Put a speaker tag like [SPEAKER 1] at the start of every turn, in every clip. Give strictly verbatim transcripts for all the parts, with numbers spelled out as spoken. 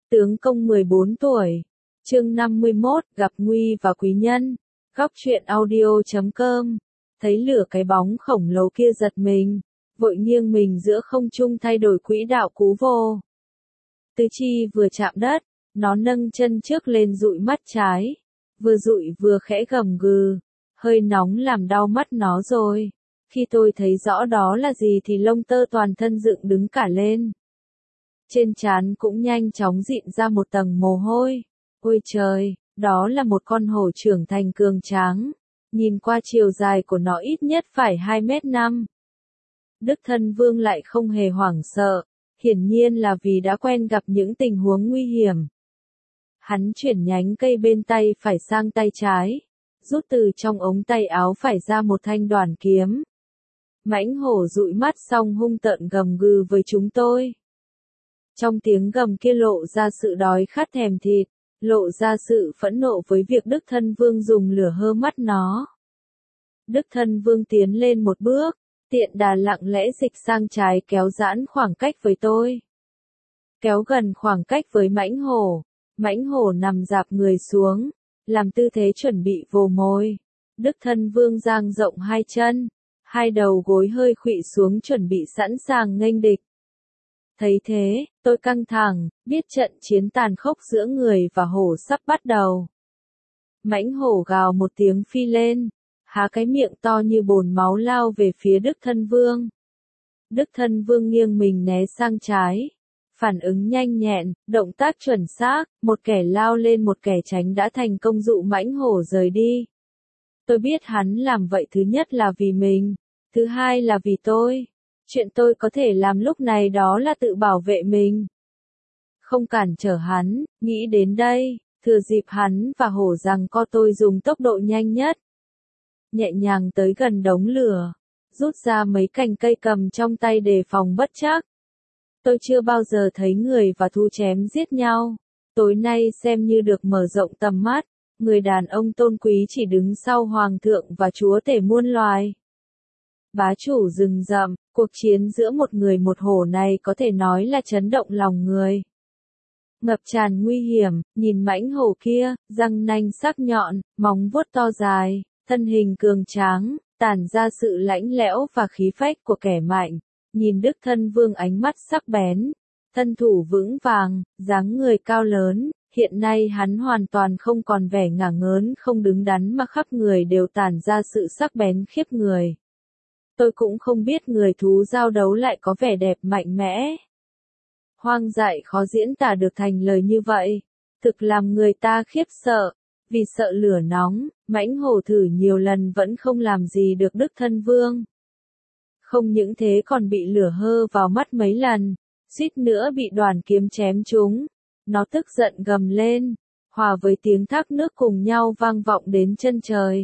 [SPEAKER 1] Tướng công mười bốn tuổi. Chương năm mươi mốt, gặp nguy và quý nhân. Góc truyện audio chấm com. Thấy lửa cái bóng khổng lồ kia giật mình, vội nghiêng mình giữa không trung thay đổi quỹ đạo cú vô. Tứ chi vừa chạm đất, nó nâng chân trước lên dụi mắt trái, vừa dụi vừa khẽ gầm gừ, hơi nóng làm đau mắt nó rồi. Khi tôi thấy rõ đó là gì thì lông tơ toàn thân dựng đứng cả lên. Trên trán cũng nhanh chóng rịn ra một tầng mồ hôi. Ôi trời, đó là một con hổ trưởng thành cường tráng. Nhìn qua chiều dài của nó ít nhất phải hai mét năm. Đức Thân Vương lại không hề hoảng sợ, hiển nhiên là vì đã quen gặp những tình huống nguy hiểm. Hắn chuyển nhánh cây bên tay phải sang tay trái, rút từ trong ống tay áo phải ra một thanh đoản kiếm. Mãnh hổ dụi mắt xong hung tợn gầm gừ với chúng tôi. Trong tiếng gầm kia lộ ra sự đói khát thèm thịt, lộ ra sự phẫn nộ với việc Đức Thân Vương dùng lửa hơ mắt nó. Đức Thân Vương tiến lên một bước, tiện đà lặng lẽ dịch sang trái kéo giãn khoảng cách với tôi. Kéo gần khoảng cách với mãnh hổ, mãnh hổ nằm rạp người xuống, làm tư thế chuẩn bị vồ mồi. Đức Thân Vương dang rộng hai chân, hai đầu gối hơi khuỵu xuống chuẩn bị sẵn sàng nghênh địch. Thấy thế, tôi căng thẳng, biết trận chiến tàn khốc giữa người và hổ sắp bắt đầu. Mãnh hổ gào một tiếng phi lên, há cái miệng to như bồn máu lao về phía Đức Thân Vương. Đức Thân Vương nghiêng mình né sang trái. Phản ứng nhanh nhẹn, động tác chuẩn xác, một kẻ lao lên một kẻ tránh đã thành công dụ mãnh hổ rời đi. Tôi biết hắn làm vậy thứ nhất là vì mình, thứ hai là vì tôi. Chuyện tôi có thể làm lúc này đó là tự bảo vệ mình. Không cản trở hắn, nghĩ đến đây, thừa dịp hắn và hổ giằng co tôi dùng tốc độ nhanh nhất. Nhẹ nhàng tới gần đống lửa, rút ra mấy cành cây cầm trong tay đề phòng bất trắc. Tôi chưa bao giờ thấy người và thú chém giết nhau. Tối nay xem như được mở rộng tầm mắt, người đàn ông tôn quý chỉ đứng sau hoàng thượng và chúa tể muôn loài. Bá chủ rừng rậm, cuộc chiến giữa một người một hổ này có thể nói là chấn động lòng người. Ngập tràn nguy hiểm, nhìn mãnh hổ kia, răng nanh sắc nhọn, móng vuốt to dài, thân hình cường tráng, tản ra sự lãnh lẽo và khí phách của kẻ mạnh. Nhìn Đức Thân Vương ánh mắt sắc bén, thân thủ vững vàng, dáng người cao lớn, hiện nay hắn hoàn toàn không còn vẻ ngả ngớn không đứng đắn mà khắp người đều tản ra sự sắc bén khiếp người. Tôi cũng không biết người thú giao đấu lại có vẻ đẹp mạnh mẽ. Hoang dại khó diễn tả được thành lời như vậy, thực làm người ta khiếp sợ, vì sợ lửa nóng, mãnh hổ thử nhiều lần vẫn không làm gì được Đức Thân Vương. Không những thế còn bị lửa hơ vào mắt mấy lần, suýt nữa bị đoàn kiếm chém trúng. Nó tức giận gầm lên, hòa với tiếng thác nước cùng nhau vang vọng đến chân trời.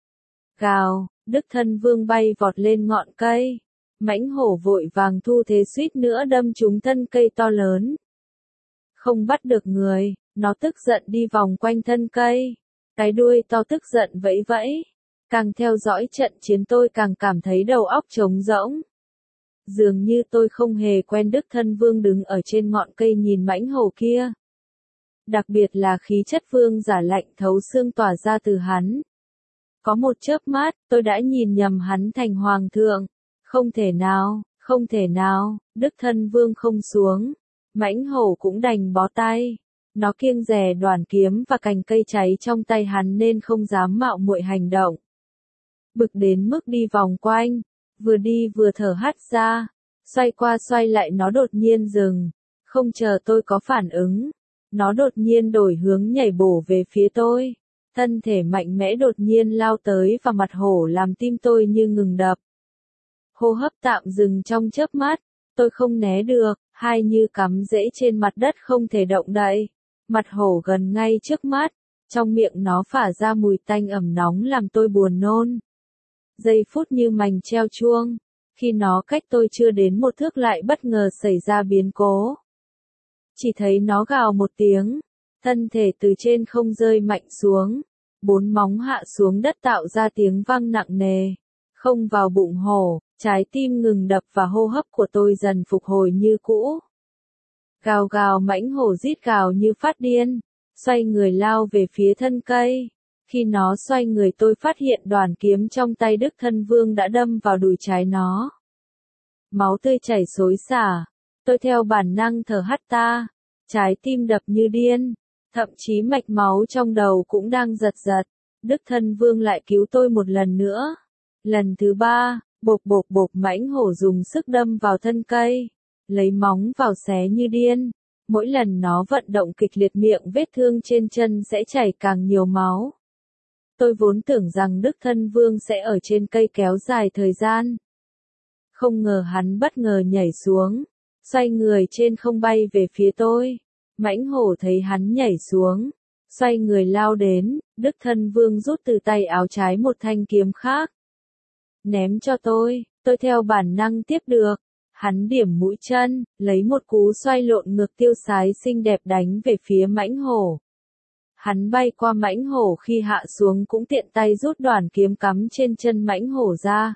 [SPEAKER 1] Gào, Đức Thân Vương bay vọt lên ngọn cây. Mãnh hổ vội vàng thu thế suýt nữa đâm trúng thân cây to lớn. Không bắt được người, nó tức giận đi vòng quanh thân cây. Cái đuôi to tức giận vẫy vẫy. Càng theo dõi trận chiến tôi càng cảm thấy đầu óc trống rỗng. Dường như tôi không hề quen Đức Thân Vương đứng ở trên ngọn cây nhìn mãnh hổ kia. Đặc biệt là khí chất vương giả lạnh thấu xương tỏa ra từ hắn. Có một chớp mắt, tôi đã nhìn nhầm hắn thành hoàng thượng. Không thể nào, không thể nào, Đức Thân Vương không xuống. Mãnh hổ cũng đành bó tay. Nó kiêng dè đoản kiếm và cành cây cháy trong tay hắn nên không dám mạo muội hành động. Bực đến mức đi vòng quanh, vừa đi vừa thở hắt ra, xoay qua xoay lại nó đột nhiên dừng, không chờ tôi có phản ứng, nó đột nhiên đổi hướng nhảy bổ về phía tôi, thân thể mạnh mẽ đột nhiên lao tới và mặt hổ làm tim tôi như ngừng đập. Hô hấp tạm dừng trong chớp mắt, tôi không né được, hai như cắm rễ trên mặt đất không thể động đậy, mặt hổ gần ngay trước mắt, trong miệng nó phả ra mùi tanh ẩm nóng làm tôi buồn nôn. Giây phút như mành treo chuông, khi nó cách tôi chưa đến một thước lại bất ngờ xảy ra biến cố. Chỉ thấy nó gào một tiếng, thân thể từ trên không rơi mạnh xuống, bốn móng hạ xuống đất tạo ra tiếng vang nặng nề, không vào bụng hổ, trái tim ngừng đập và hô hấp của tôi dần phục hồi như cũ. Gào gào mãnh hổ rít gào như phát điên, xoay người lao về phía thân cây. Khi nó xoay người tôi phát hiện đoàn kiếm trong tay Đức Thân Vương đã đâm vào đùi trái nó. Máu tươi chảy xối xả, tôi theo bản năng thở hắt ta, trái tim đập như điên, thậm chí mạch máu trong đầu cũng đang giật giật. Đức Thân Vương lại cứu tôi một lần nữa. Lần thứ ba, bộp bộp bộp mãnh hổ dùng sức đâm vào thân cây, lấy móng vào xé như điên. Mỗi lần nó vận động kịch liệt miệng vết thương trên chân sẽ chảy càng nhiều máu. Tôi vốn tưởng rằng Đức Thân Vương sẽ ở trên cây kéo dài thời gian. Không ngờ hắn bất ngờ nhảy xuống, xoay người trên không bay về phía tôi. Mãnh hổ thấy hắn nhảy xuống, xoay người lao đến, Đức Thân Vương rút từ tay áo trái một thanh kiếm khác. Ném cho tôi, tôi theo bản năng tiếp được. Hắn điểm mũi chân, lấy một cú xoay lộn ngược tiêu sái xinh đẹp đánh về phía mãnh hổ. Hắn bay qua mãnh hổ khi hạ xuống cũng tiện tay rút đoàn kiếm cắm trên chân mãnh hổ ra.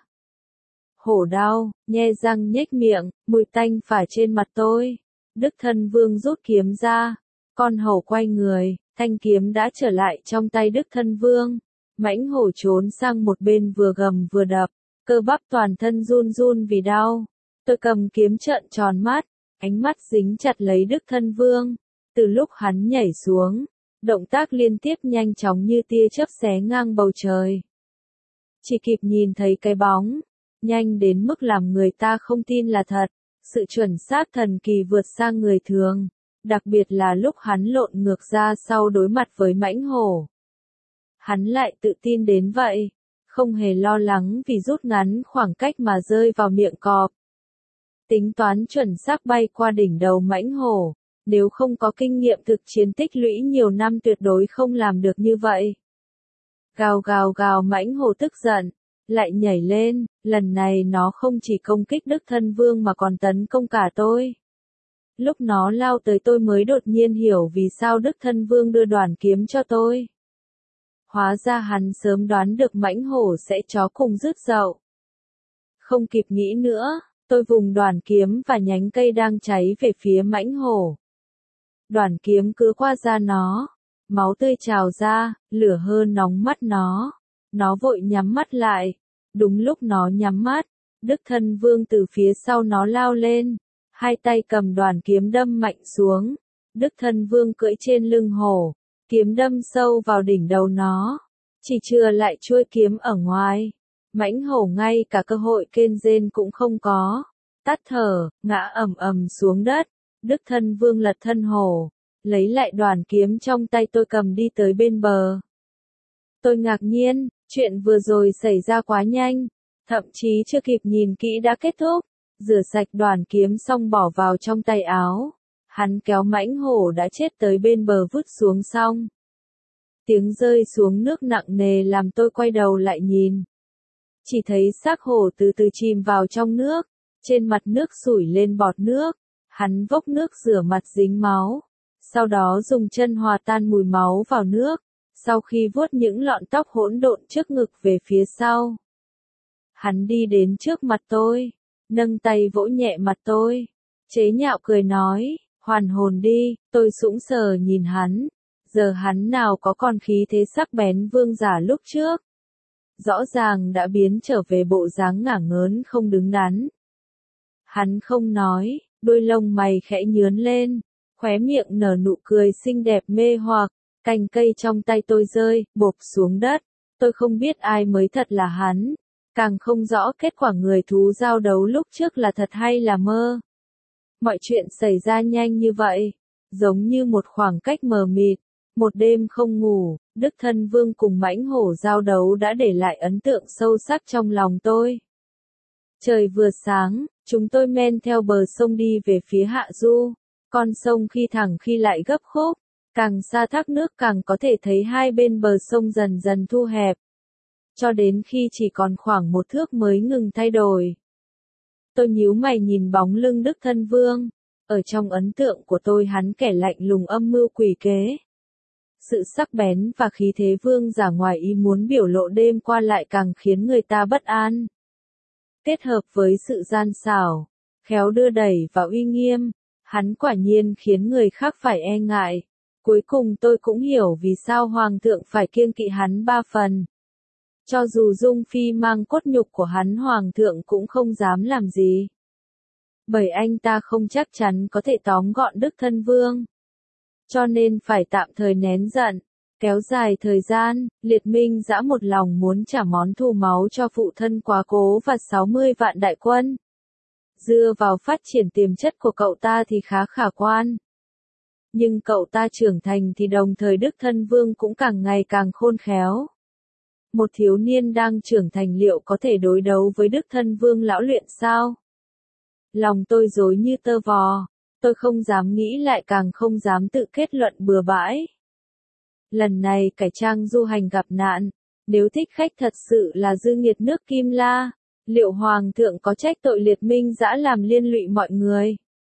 [SPEAKER 1] Hổ đau, nhe răng nhếch miệng, mùi tanh phả trên mặt tôi. Đức Thân Vương rút kiếm ra, con hổ quay người, thanh kiếm đã trở lại trong tay Đức Thân Vương. Mãnh hổ trốn sang một bên vừa gầm vừa đập, cơ bắp toàn thân run run vì đau. Tôi cầm kiếm trợn tròn mắt, ánh mắt dính chặt lấy Đức Thân Vương. Từ lúc hắn nhảy xuống, động tác liên tiếp nhanh chóng như tia chớp xé ngang bầu trời. Chỉ kịp nhìn thấy cái bóng, nhanh đến mức làm người ta không tin là thật. Sự chuẩn xác thần kỳ vượt sang người thường, đặc biệt là lúc hắn lộn ngược ra sau đối mặt với mãnh hổ. Hắn lại tự tin đến vậy, không hề lo lắng vì rút ngắn khoảng cách mà rơi vào miệng cọp. Tính toán chuẩn xác bay qua đỉnh đầu mãnh hổ, nếu không có kinh nghiệm thực chiến tích lũy nhiều năm tuyệt đối không làm được như vậy. Gào gào gào mãnh hổ tức giận, lại nhảy lên, lần này nó không chỉ công kích Đức Thân Vương mà còn tấn công cả tôi. Lúc nó lao tới tôi mới đột nhiên hiểu vì sao Đức Thân Vương đưa đoàn kiếm cho tôi. Hóa ra hắn sớm đoán được mãnh hổ sẽ chó cùng rứt dậu. Không kịp nghĩ nữa, tôi vùng đoàn kiếm và nhánh cây đang cháy về phía mãnh hổ. Đoàn kiếm cứ qua da nó, máu tươi trào ra, lửa hơn nóng mắt nó. Nó vội nhắm mắt lại. Đúng lúc nó nhắm mắt, Đức Thân Vương từ phía sau nó lao lên, hai tay cầm đoàn kiếm đâm mạnh xuống. Đức Thân Vương cưỡi trên lưng hổ, kiếm đâm sâu vào đỉnh đầu nó, chỉ chừa lại chuôi kiếm ở ngoài. Mãnh hổ ngay cả cơ hội kêu rên cũng không có, tắt thở, ngã ầm ầm xuống đất. Đức Thân Vương lật thân hổ, lấy lại đoàn kiếm trong tay tôi cầm đi tới bên bờ. Tôi ngạc nhiên, chuyện vừa rồi xảy ra quá nhanh, thậm chí chưa kịp nhìn kỹ đã kết thúc. Rửa sạch đoàn kiếm xong bỏ vào trong tay áo, hắn kéo mãnh hổ đã chết tới bên bờ vứt xuống xong. Tiếng rơi xuống nước nặng nề làm tôi quay đầu lại nhìn. Chỉ thấy xác hổ từ từ chìm vào trong nước, trên mặt nước sủi lên bọt nước, hắn vốc nước rửa mặt dính máu, sau đó dùng chân hòa tan mùi máu vào nước. Sau khi vuốt những lọn tóc hỗn độn trước ngực về phía sau, hắn đi đến trước mặt tôi, nâng tay vỗ nhẹ mặt tôi, chế nhạo cười nói, hoàn hồn đi. Tôi sững sờ nhìn hắn, giờ hắn nào có còn khí thế sắc bén vương giả lúc trước. Rõ ràng đã biến trở về bộ dáng ngả ngớn không đứng đắn. Hắn không nói, đôi lông mày khẽ nhướn lên, khóe miệng nở nụ cười xinh đẹp mê hoặc. Cành cây trong tay tôi rơi, bộp xuống đất. Tôi không biết ai mới thật là hắn, càng không rõ kết quả người thú giao đấu lúc trước là thật hay là mơ. Mọi chuyện xảy ra nhanh như vậy, giống như một khoảng cách mờ mịt. Một đêm không ngủ, Đức Thân Vương cùng mãnh hổ giao đấu đã để lại ấn tượng sâu sắc trong lòng tôi. Trời vừa sáng, chúng tôi men theo bờ sông đi về phía hạ du. Con sông khi thẳng khi lại gấp khúc. Càng xa thác nước càng có thể thấy hai bên bờ sông dần dần thu hẹp. Cho đến khi chỉ còn khoảng một thước mới ngừng thay đổi. Tôi nhíu mày nhìn bóng lưng Đức Thân Vương. Ở trong ấn tượng của tôi hắn kẻ lạnh lùng âm mưu quỷ kế. Sự sắc bén và khí thế vương giả ngoài ý muốn biểu lộ đêm qua lại càng khiến người ta bất an. Kết hợp với sự gian xảo, khéo đưa đẩy và uy nghiêm, Hắn quả nhiên khiến người khác phải e ngại. Cuối cùng tôi cũng hiểu vì sao Hoàng thượng phải kiêng kỵ hắn ba phần. Cho dù Dung Phi mang cốt nhục của hắn Hoàng thượng cũng không dám làm gì. Bởi anh ta không chắc chắn có thể tóm gọn Đức Thân Vương. Cho nên phải tạm thời nén giận. Kéo dài thời gian, Liệt Minh Dã một lòng muốn trả món thù máu cho phụ thân quá cố và sáu mươi vạn đại quân. Dựa vào phát triển tiềm chất của cậu ta thì khá khả quan. Nhưng cậu ta trưởng thành thì đồng thời Đức Thân Vương cũng càng ngày càng khôn khéo. Một thiếu niên đang trưởng thành liệu có thể đối đấu với Đức Thân Vương lão luyện sao? Lòng tôi rối như tơ vò, tôi không dám nghĩ lại càng không dám tự kết luận bừa bãi. Lần này cải trang du hành gặp nạn, nếu thích khách thật sự là dư nghiệt nước Kim La, liệu Hoàng thượng có trách tội Liệt Minh Dã làm liên lụy mọi người?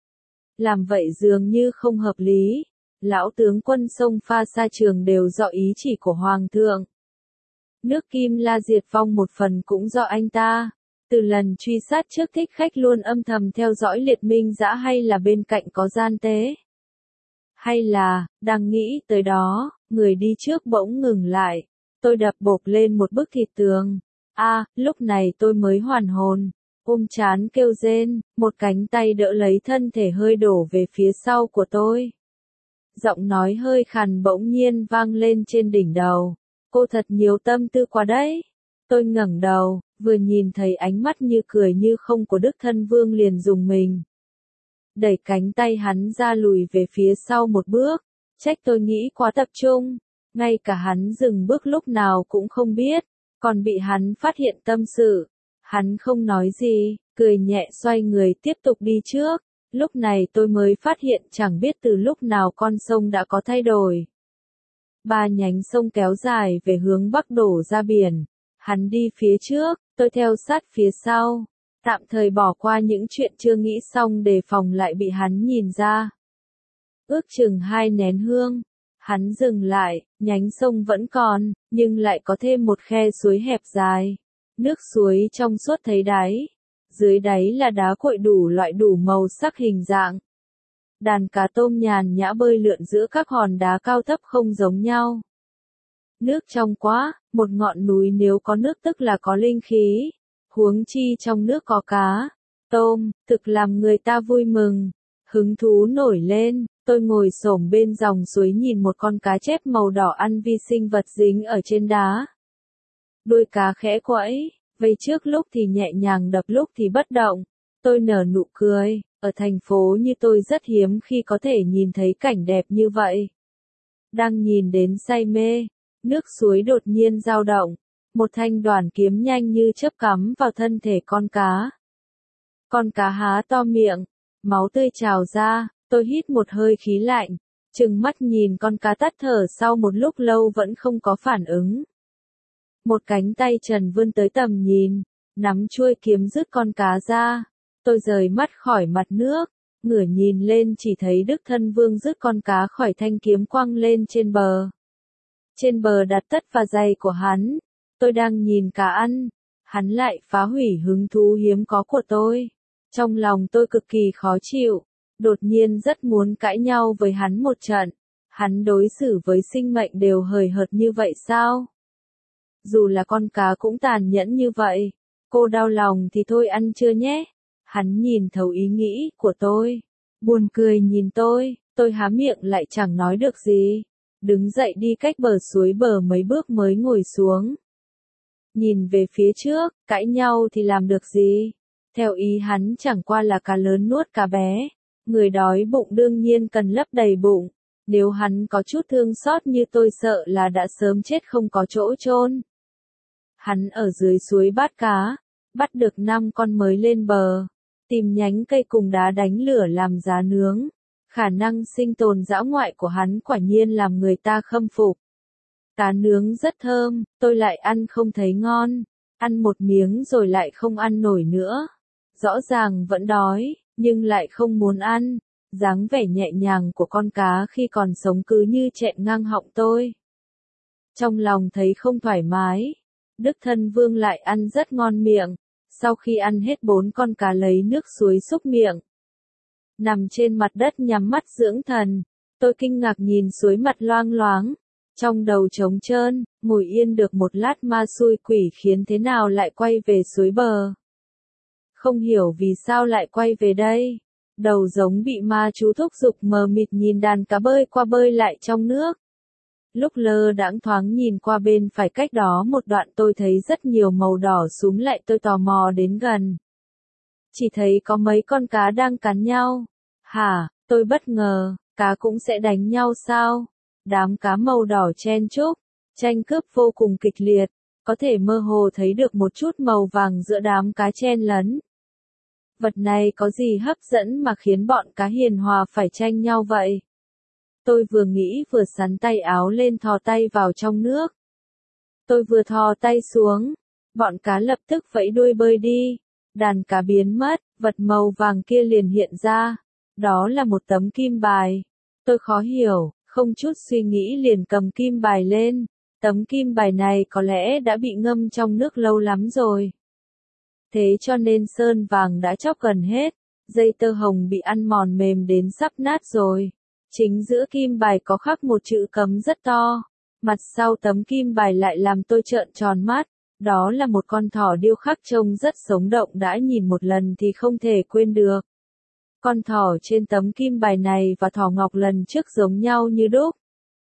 [SPEAKER 1] Làm vậy dường như không hợp lý, lão tướng quân sông pha xa trường đều do ý chỉ của Hoàng thượng. Nước Kim La diệt vong một phần cũng do anh ta. Từ lần truy sát trước thích khách luôn âm thầm theo dõi Liệt Minh Dã hay là bên cạnh có gian tế? Hay là, đang nghĩ tới đó, người đi trước bỗng ngừng lại. Tôi đập bộp lên một bức thịt tường. A, à, lúc này tôi mới hoàn hồn. Ôm chán kêu rên, một cánh tay đỡ lấy thân thể hơi đổ về phía sau của tôi. Giọng nói hơi khàn bỗng nhiên vang lên trên đỉnh đầu. Cô thật nhiều tâm tư quá đấy. Tôi ngẩng đầu, vừa nhìn thấy ánh mắt như cười như không của Đức Thân Vương liền dùng mình. Đẩy cánh tay hắn ra lùi về phía sau một bước. Trách tôi nghĩ quá tập trung. Ngay cả hắn dừng bước lúc nào cũng không biết. Còn bị hắn phát hiện tâm sự. Hắn không nói gì, cười nhẹ xoay người tiếp tục đi trước. Lúc này tôi mới phát hiện chẳng biết từ lúc nào con sông đã có thay đổi. Ba nhánh sông kéo dài về hướng bắc đổ ra biển. Hắn đi phía trước, tôi theo sát phía sau. Tạm thời bỏ qua những chuyện chưa nghĩ xong để phòng lại bị hắn nhìn ra. Ước chừng hai nén hương. Hắn dừng lại, nhánh sông vẫn còn, nhưng lại có thêm một khe suối hẹp dài. Nước suối trong suốt thấy đáy. Dưới đáy là đá cuội đủ loại đủ màu sắc hình dạng. Đàn cá tôm nhàn nhã bơi lượn giữa các hòn đá cao thấp không giống nhau. Nước trong quá, một ngọn núi nếu có nước tức là có linh khí. Huống chi trong nước có cá, tôm, thực làm người ta vui mừng. Hứng thú nổi lên, tôi ngồi xổm bên dòng suối nhìn một con cá chép màu đỏ ăn vi sinh vật dính ở trên đá. Đuôi cá khẽ quẫy, vây trước lúc thì nhẹ nhàng đập lúc thì bất động. Tôi nở nụ cười, ở thành phố như tôi rất hiếm khi có thể nhìn thấy cảnh đẹp như vậy. Đang nhìn đến say mê, nước suối đột nhiên dao động, một thanh đoản kiếm nhanh như chớp cắm vào thân thể con cá. Con cá há to miệng, máu tươi trào ra, tôi hít một hơi khí lạnh, trừng mắt nhìn con cá tắt thở sau một lúc lâu vẫn không có phản ứng. Một cánh tay trần vươn tới tầm nhìn, nắm chuôi kiếm rứt con cá ra. Tôi rời mắt khỏi mặt nước, ngửa nhìn lên chỉ thấy Đức Thân Vương rứt con cá khỏi thanh kiếm quăng lên trên bờ. Trên bờ đặt tất và giày của hắn. Tôi đang nhìn cá ăn, hắn lại phá hủy hứng thú hiếm có của tôi. Trong lòng tôi cực kỳ khó chịu, đột nhiên rất muốn cãi nhau với hắn một trận. Hắn đối xử với sinh mệnh đều hời hợt như vậy sao? Dù là con cá cũng tàn nhẫn như vậy. Cô đau lòng thì thôi ăn chưa nhé? Hắn nhìn thấu ý nghĩ của tôi. Buồn cười nhìn tôi, tôi há miệng lại chẳng nói được gì. Đứng dậy đi cách bờ suối bờ mấy bước mới ngồi xuống. Nhìn về phía trước, cãi nhau thì làm được gì? Theo ý hắn chẳng qua là cá lớn nuốt cá bé. Người đói bụng đương nhiên cần lấp đầy bụng. Nếu hắn có chút thương xót như tôi sợ là đã sớm chết không có chỗ chôn. Hắn ở dưới suối bắt cá, bắt được năm con mới lên bờ. Tìm nhánh cây cùng đá đánh lửa làm giá nướng. Khả năng sinh tồn dã ngoại của hắn quả nhiên làm người ta khâm phục. Cá nướng rất thơm, tôi lại ăn không thấy ngon. Ăn một miếng rồi lại không ăn nổi nữa. Rõ ràng vẫn đói, nhưng lại không muốn ăn. Dáng vẻ nhẹ nhàng của con cá khi còn sống cứ như chẹn ngang họng tôi. Trong lòng thấy không thoải mái. Đức Thân Vương lại ăn rất ngon miệng. Sau khi ăn hết bốn con cá lấy nước suối xúc miệng. nằm trên mặt đất nhắm mắt dưỡng thần. Tôi kinh ngạc nhìn suối mặt loang loáng, trong đầu trống trơn, ngồi yên được một lát ma xui quỷ khiến thế nào lại quay về suối bờ. Không hiểu vì sao lại quay về đây. Đầu giống bị ma chú thúc giục mờ mịt nhìn đàn cá bơi qua bơi lại trong nước. Lúc lơ đãng thoáng nhìn qua bên phải cách đó một đoạn tôi thấy rất nhiều màu đỏ súm lại, tôi tò mò đến gần. Chỉ thấy có mấy con cá đang cắn nhau. Hả, tôi bất ngờ, cá cũng sẽ đánh nhau sao? Đám cá màu đỏ chen chúc, tranh cướp vô cùng kịch liệt, có thể mơ hồ thấy được một chút màu vàng giữa đám cá chen lấn. Vật này có gì hấp dẫn mà khiến bọn cá hiền hòa phải tranh nhau vậy? Tôi vừa nghĩ vừa sắn tay áo lên thò tay vào trong nước. Tôi vừa thò tay xuống, bọn cá lập tức vẫy đuôi bơi đi. Đàn cá biến mất, vật màu vàng kia liền hiện ra. Đó là một tấm kim bài. Tôi khó hiểu, không chút suy nghĩ liền cầm kim bài lên. Tấm kim bài này có lẽ đã bị ngâm trong nước lâu lắm rồi. Thế cho nên sơn vàng đã chóc gần hết, dây tơ hồng bị ăn mòn mềm đến sắp nát rồi. Chính giữa kim bài có khắc một chữ cấm rất to. Mặt sau tấm kim bài lại làm tôi trợn tròn mắt. Đó là một con thỏ điêu khắc trông rất sống động, đã nhìn một lần thì không thể quên được. Con thỏ trên tấm kim bài này và thỏ ngọc lần trước giống nhau như đúc.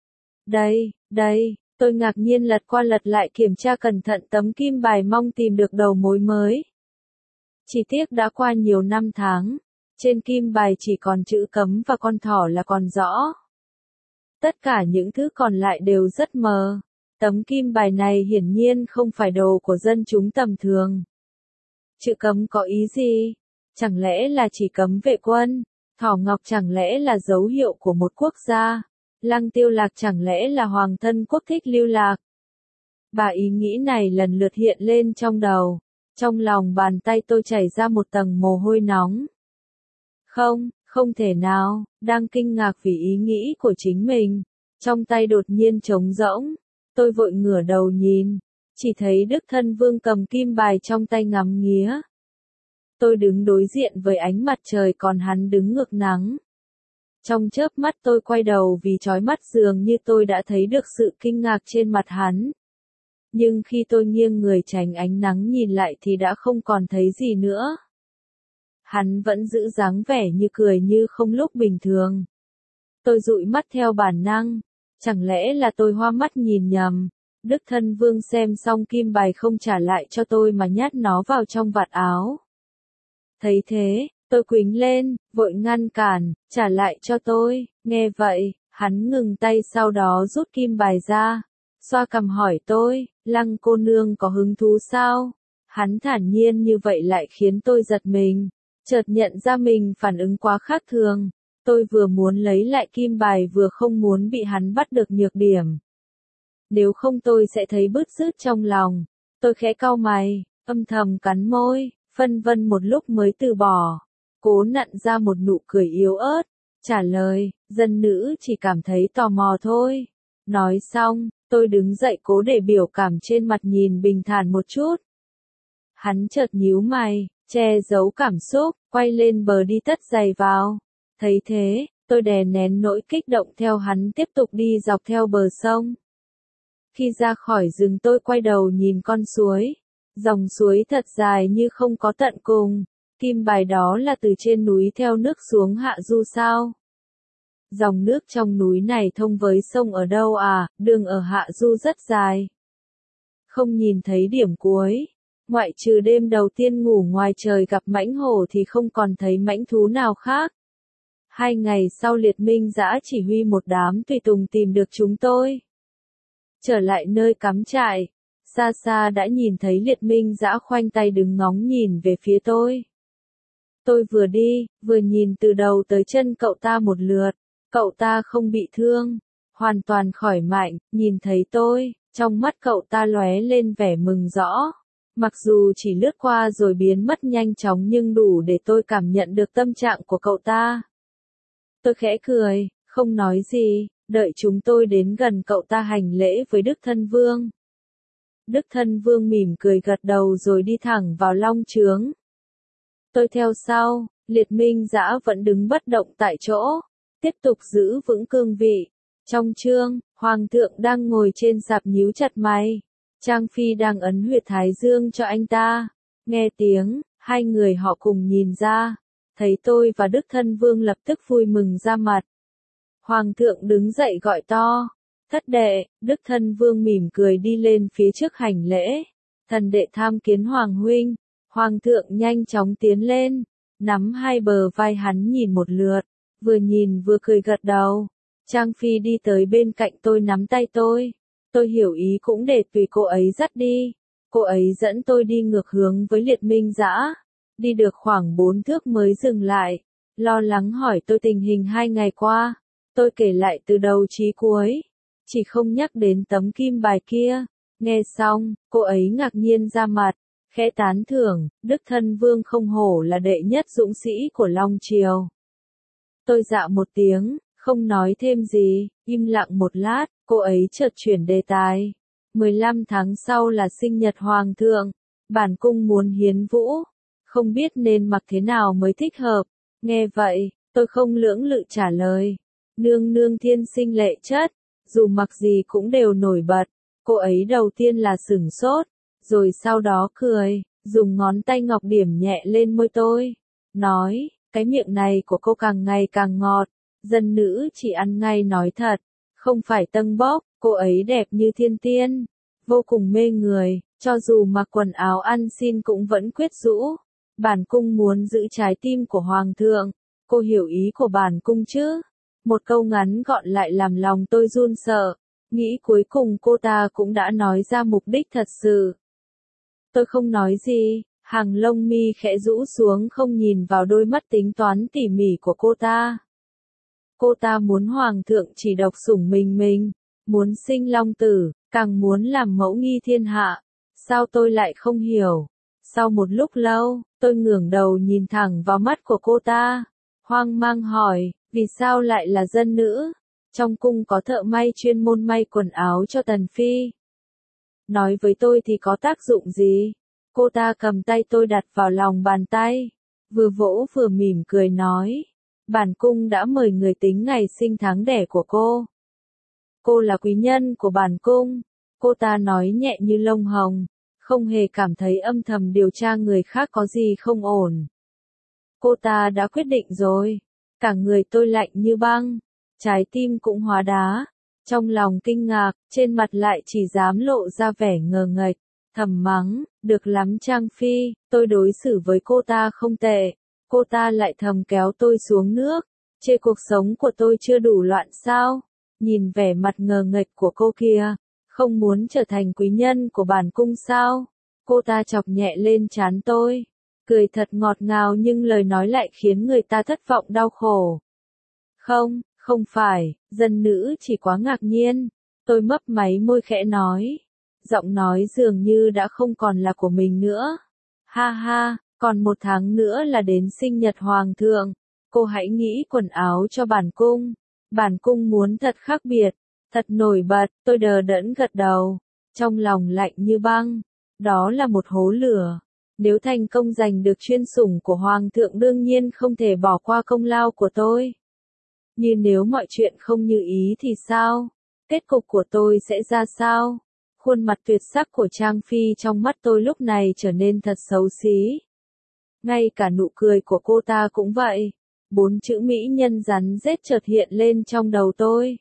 [SPEAKER 1] Đây, đây, tôi ngạc nhiên lật qua lật lại kiểm tra cẩn thận tấm kim bài mong tìm được đầu mối mới. Chỉ tiếc đã qua nhiều năm tháng, trên kim bài chỉ còn chữ cấm và con thỏ là còn rõ. Tất cả những thứ còn lại đều rất mờ. Tấm kim bài này hiển nhiên không phải đồ của dân chúng tầm thường. Chữ cấm có ý gì? Chẳng lẽ là chỉ cấm vệ quân? Thỏ ngọc chẳng lẽ là dấu hiệu của một quốc gia? Lăng Tiêu Lạc chẳng lẽ là hoàng thân quốc thích lưu lạc? Ba ý nghĩ này lần lượt hiện lên trong đầu. Trong lòng bàn tay tôi chảy ra một tầng mồ hôi nóng. Không, không thể nào, đang kinh ngạc vì ý nghĩ của chính mình. Trong tay đột nhiên trống rỗng. Tôi vội ngửa đầu nhìn, chỉ thấy Đức Thân Vương cầm kim bài trong tay ngắm nghía. Tôi đứng đối diện với ánh mặt trời còn hắn đứng ngược nắng. Trong chớp mắt tôi quay đầu vì chói mắt, dường như tôi đã thấy được sự kinh ngạc trên mặt hắn. Nhưng khi tôi nghiêng người tránh ánh nắng nhìn lại thì đã không còn thấy gì nữa. Hắn vẫn giữ dáng vẻ như cười như không lúc bình thường. Tôi dụi mắt theo bản năng. Chẳng lẽ là tôi hoa mắt nhìn nhầm? Đức Thân Vương xem xong kim bài không trả lại cho tôi mà nhát nó vào trong vạt áo. Thấy thế, tôi quýnh lên, vội ngăn cản, trả lại cho tôi. Nghe vậy, hắn ngừng tay sau đó rút kim bài ra. Xoa cằm hỏi tôi, Lăng cô nương có hứng thú sao? Hắn thản nhiên như vậy lại khiến tôi giật mình. Chợt nhận ra mình phản ứng quá khác thường. Tôi vừa muốn lấy lại kim bài vừa không muốn bị hắn bắt được nhược điểm. Nếu không tôi sẽ thấy bứt rứt trong lòng. Tôi khẽ cau mày, âm thầm cắn môi, phân vân một lúc mới từ bỏ. Cố nặn ra một nụ cười yếu ớt, trả lời, dân nữ chỉ cảm thấy tò mò thôi. Nói xong, tôi đứng dậy cố để biểu cảm trên mặt nhìn bình thản một chút. Hắn chợt nhíu mày, che giấu cảm xúc, quay lên bờ đi tất giày vào. Thấy thế, tôi đè nén nỗi kích động theo hắn tiếp tục đi dọc theo bờ sông. Khi ra khỏi rừng tôi quay đầu nhìn con suối. Dòng suối thật dài như không có tận cùng. Kim bài đó là từ trên núi theo nước xuống hạ du sao? Dòng nước trong núi này thông với sông ở đâu à? Đường ở hạ du rất dài. Không nhìn thấy điểm cuối. Ngoại trừ đêm đầu tiên ngủ ngoài trời gặp mãnh hổ thì không còn thấy mãnh thú nào khác. Hai ngày sau Liệt Minh Dã chỉ huy một đám tùy tùng tìm được chúng tôi. Trở lại nơi cắm trại, xa xa đã nhìn thấy Liệt Minh Dã khoanh tay đứng ngóng nhìn về phía tôi. Tôi vừa đi, vừa nhìn từ đầu tới chân cậu ta một lượt, cậu ta không bị thương, hoàn toàn khỏi mạnh, nhìn thấy tôi, trong mắt cậu ta lóe lên vẻ mừng rõ. Mặc dù chỉ lướt qua rồi biến mất nhanh chóng nhưng đủ để tôi cảm nhận được tâm trạng của cậu ta. Tôi khẽ cười, không nói gì, đợi chúng tôi đến gần cậu ta hành lễ với Đức Thân Vương. Đức Thân Vương mỉm cười gật đầu rồi đi thẳng vào long trướng. Tôi theo sau, Liệt Minh Dã vẫn đứng bất động tại chỗ, tiếp tục giữ vững cương vị. Trong chương, Hoàng thượng đang ngồi trên sạp nhíu chặt mày. Trang Phi đang ấn huyệt thái dương cho anh ta. Nghe tiếng, hai người họ cùng nhìn ra. Thấy tôi và Đức Thân Vương lập tức vui mừng ra mặt. Hoàng thượng đứng dậy gọi to. Thất đệ, Đức Thân Vương mỉm cười đi lên phía trước hành lễ. Thần đệ tham kiến Hoàng huynh. Hoàng thượng nhanh chóng tiến lên, nắm hai bờ vai hắn nhìn một lượt, vừa nhìn vừa cười gật đầu. Trang Phi đi tới bên cạnh tôi nắm tay tôi. Tôi hiểu ý cũng để tùy cô ấy dắt đi. Cô ấy dẫn tôi đi ngược hướng với Liệt Minh Dã. Đi được khoảng bốn thước mới dừng lại. Lo lắng hỏi tôi tình hình hai ngày qua. Tôi kể lại từ đầu chí cuối. Chỉ không nhắc đến tấm kim bài kia. Nghe xong, cô ấy ngạc nhiên ra mặt. Khẽ tán thưởng, Đức Thân Vương không hổ là đệ nhất dũng sĩ của Long Triều. Tôi dạ một tiếng, không nói thêm gì, im lặng một lát, cô ấy chợt chuyển đề tài. mười lăm tháng sau là sinh nhật Hoàng thượng, bản cung muốn hiến vũ, không biết nên mặc thế nào mới thích hợp. Nghe vậy, tôi không lưỡng lự trả lời. Nương nương thiên sinh lệ chất, dù mặc gì cũng đều nổi bật. Cô ấy đầu tiên là sửng sốt, rồi sau đó cười, dùng ngón tay ngọc điểm nhẹ lên môi tôi. Nói, cái miệng này của cô càng ngày càng ngọt. Dân nữ chỉ ăn ngay nói thật, không phải tâng bốc. Cô ấy đẹp như thiên tiên, vô cùng mê người, cho dù mặc quần áo ăn xin cũng vẫn quyết rũ. Bản cung muốn giữ trái tim của Hoàng thượng, cô hiểu ý của bản cung chứ? Một câu ngắn gọn lại làm lòng tôi run sợ, nghĩ cuối cùng cô ta cũng đã nói ra mục đích thật sự. Tôi không nói gì, hàng lông mi khẽ rũ xuống không nhìn vào đôi mắt tính toán tỉ mỉ của cô ta. Cô ta muốn Hoàng thượng chỉ độc sủng mình mình, muốn sinh long tử, càng muốn làm mẫu nghi thiên hạ. Sao tôi lại không hiểu? Sau một lúc lâu, tôi ngẩng đầu nhìn thẳng vào mắt của cô ta, hoang mang hỏi, vì sao lại là dân nữ? Trong cung có thợ may chuyên môn may quần áo cho Tần Phi. Nói với tôi thì có tác dụng gì? Cô ta cầm tay tôi đặt vào lòng bàn tay, vừa vỗ vừa mỉm cười nói, bản cung đã mời người tính ngày sinh tháng đẻ của cô. Cô là quý nhân của bản cung. Cô ta nói nhẹ như lông hồng, không hề cảm thấy âm thầm điều tra người khác có gì không ổn. Cô ta đã quyết định rồi. Cả người tôi lạnh như băng, trái tim cũng hóa đá. Trong lòng kinh ngạc, trên mặt lại chỉ dám lộ ra vẻ ngờ nghệch, thầm mắng, được lắm Trang Phi, tôi đối xử với cô ta không tệ. Cô ta lại thầm kéo tôi xuống nước, chê cuộc sống của tôi chưa đủ loạn sao? Nhìn vẻ mặt ngờ nghệch của cô kia, không muốn trở thành quý nhân của bản cung sao? Cô ta chọc nhẹ lên trán tôi, cười thật ngọt ngào nhưng lời nói lại khiến người ta thất vọng đau khổ. Không, không phải, dân nữ chỉ quá ngạc nhiên. Tôi mấp máy môi khẽ nói, giọng nói dường như đã không còn là của mình nữa. Ha ha, còn một tháng nữa là đến sinh nhật Hoàng thượng, cô hãy nghĩ quần áo cho bản cung. Bản cung muốn thật khác biệt, thật nổi bật. Tôi đờ đẫn gật đầu, trong lòng lạnh như băng. Đó là một hố lửa. Nếu thành công giành được chuyên sủng của Hoàng thượng đương nhiên không thể bỏ qua công lao của tôi. Nhưng nếu mọi chuyện không như ý thì sao? Kết cục của tôi sẽ ra sao? Khuôn mặt tuyệt sắc của Trang Phi trong mắt tôi lúc này trở nên thật xấu xí. Ngay cả nụ cười của cô ta cũng vậy. Bốn chữ mỹ nhân rắn rết chợt hiện lên trong đầu tôi.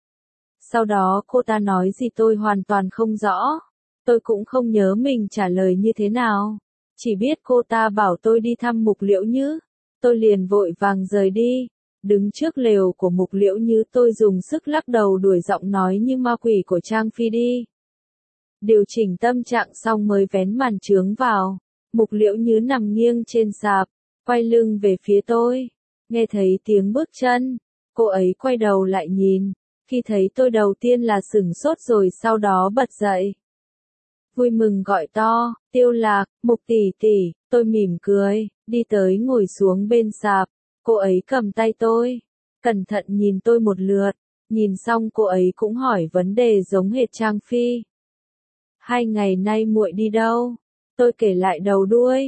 [SPEAKER 1] Sau đó cô ta nói gì tôi hoàn toàn không rõ. Tôi cũng không nhớ mình trả lời như thế nào. Chỉ biết cô ta bảo tôi đi thăm Mục Liễu Như. Tôi liền vội vàng rời đi. Đứng trước lều của Mục Liễu Như tôi dùng sức lắc đầu đuổi giọng nói như ma quỷ của Trang Phi đi. Điều chỉnh tâm trạng xong mới vén màn chướng vào. Mục Liễu Như nằm nghiêng trên sạp, quay lưng về phía tôi. Nghe thấy tiếng bước chân, cô ấy quay đầu lại nhìn. Khi thấy tôi đầu tiên là sửng sốt rồi sau đó bật dậy. Vui mừng gọi to, Tiêu Lạc, Mục tỷ tỷ. Tôi mỉm cười, đi tới ngồi xuống bên sạp. Cô ấy cầm tay tôi, cẩn thận nhìn tôi một lượt. Nhìn xong cô ấy cũng hỏi vấn đề giống hệt Trang Phi. Hai ngày nay muội đi đâu? Tôi kể lại đầu đuôi.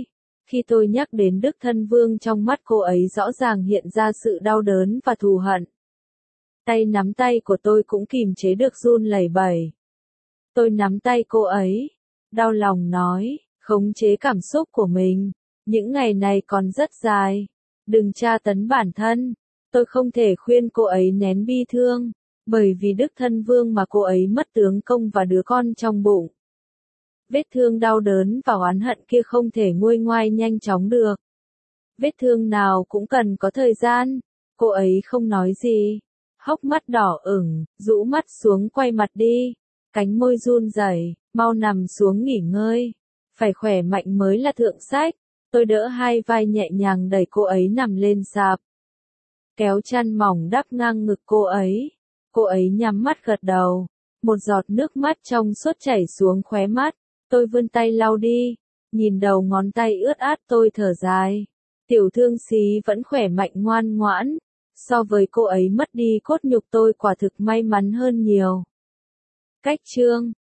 [SPEAKER 1] Khi tôi nhắc đến Đức Thân Vương trong mắt cô ấy rõ ràng hiện ra sự đau đớn và thù hận. Tay nắm tay của tôi cũng kìm chế được run lẩy bẩy. Tôi nắm tay cô ấy, đau lòng nói, khống chế cảm xúc của mình. Những ngày này còn rất dài. Đừng tra tấn bản thân. Tôi không thể khuyên cô ấy nén bi thương, bởi vì Đức Thân Vương mà cô ấy mất tướng công và đứa con trong bụng. Vết thương đau đớn và oán hận kia không thể nguôi ngoai nhanh chóng được. Vết thương nào cũng cần có thời gian. Cô ấy không nói gì. Hốc mắt đỏ ửng, rũ mắt xuống quay mặt đi. Cánh môi run rẩy, mau nằm xuống nghỉ ngơi. Phải khỏe mạnh mới là thượng sách. Tôi đỡ hai vai nhẹ nhàng đẩy cô ấy nằm lên sạp. Kéo chăn mỏng đắp ngang ngực cô ấy. Cô ấy nhắm mắt gật đầu. Một giọt nước mắt trong suốt chảy xuống khóe mắt. Tôi vươn tay lau đi. Nhìn đầu ngón tay ướt át tôi thở dài. Tiểu thương xí vẫn khỏe mạnh ngoan ngoãn. So với cô ấy mất đi cốt nhục tôi quả thực may mắn hơn nhiều. Cách chương